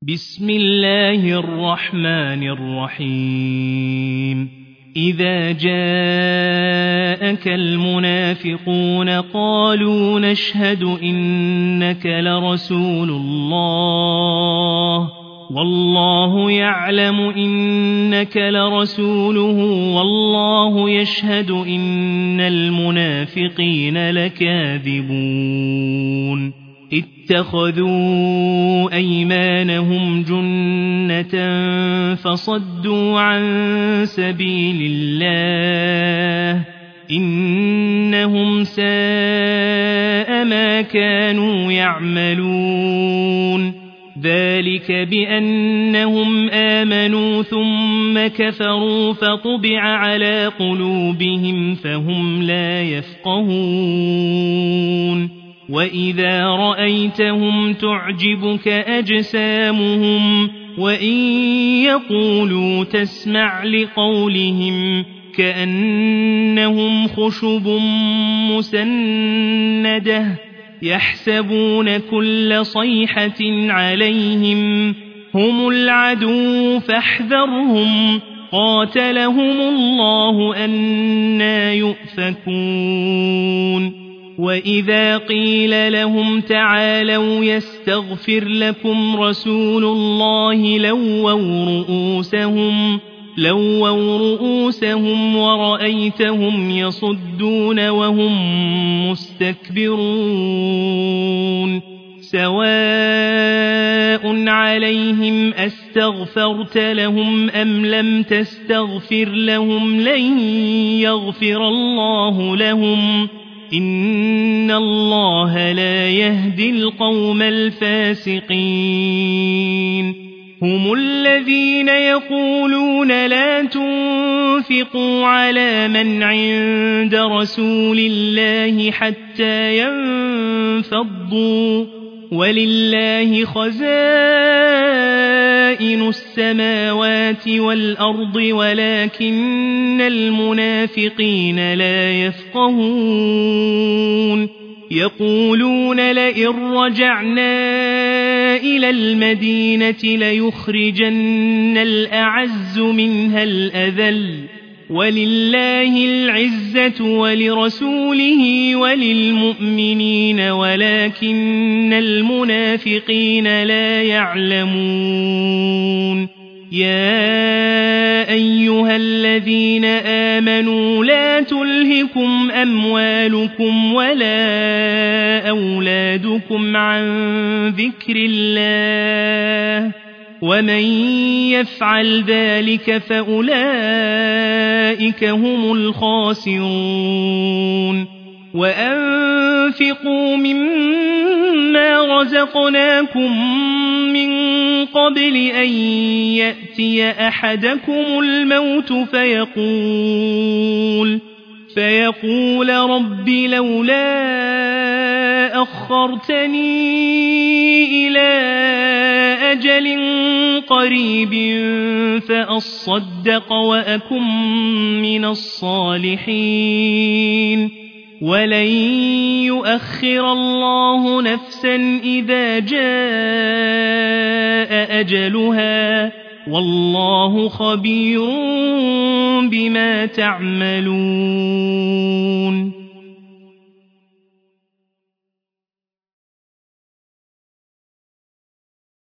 بسم الله الرحمن الرحيم إذا جاءك المنافقون قالوا نشهد إنك لرسول الله والله يعلم إنك لرسوله والله يشهد إن المنافقين لكاذبون اتخذوا أيمانهم جنة فصدوا عن سبيل الله إنهم ساء ما كانوا يعملون ذلك بأنهم آمنوا ثم كفروا فطبع على قلوبهم فهم لا يفقهون وإذا رأيتهم تعجبك أجسامهم وإن يقولوا تسمع لقولهم كأنهم خشب مسندة يحسبون كل صيحة عليهم هم العدو فاحذرهم قاتلهم الله أنى يؤفكون وإذا قيل لهم تعالوا يستغفر لكم رسول الله لووا رؤوسهم ورأيتهم يصدون وهم مستكبرون سواء عليهم أستغفرت لهم أم لم تستغفر لهم لن يغفر الله لهم إن الله لا يهدي القوم الفاسقين هم الذين يقولون لا تنفقوا على من عند رسول الله حتى ينفضوا ولله خزائن السماوات والأرض ولكن المنافقين لا يفقهون يقولون لئن رجعنا إلى المدينة ليخرجن الأعز منها الأذل ولله العزة ولرسوله وللمؤمنين ولكن المنافقين لا يعلمون يا أيها الذين آمنوا لا تلهكم أموالكم ولا أولادكم عن ذكر الله ومن يفعل ذلك فأولئك هم الخاسرون وأنفقوا مما رزقناكم من قبل أن يأتي أحدكم الموت فيقول رب لولا أخرتني إلى أجل قريب فأصدق وأكن من الصالحين ولن يؤخر الله نفسا إذا جاء أجلها والله خبير بما تعملون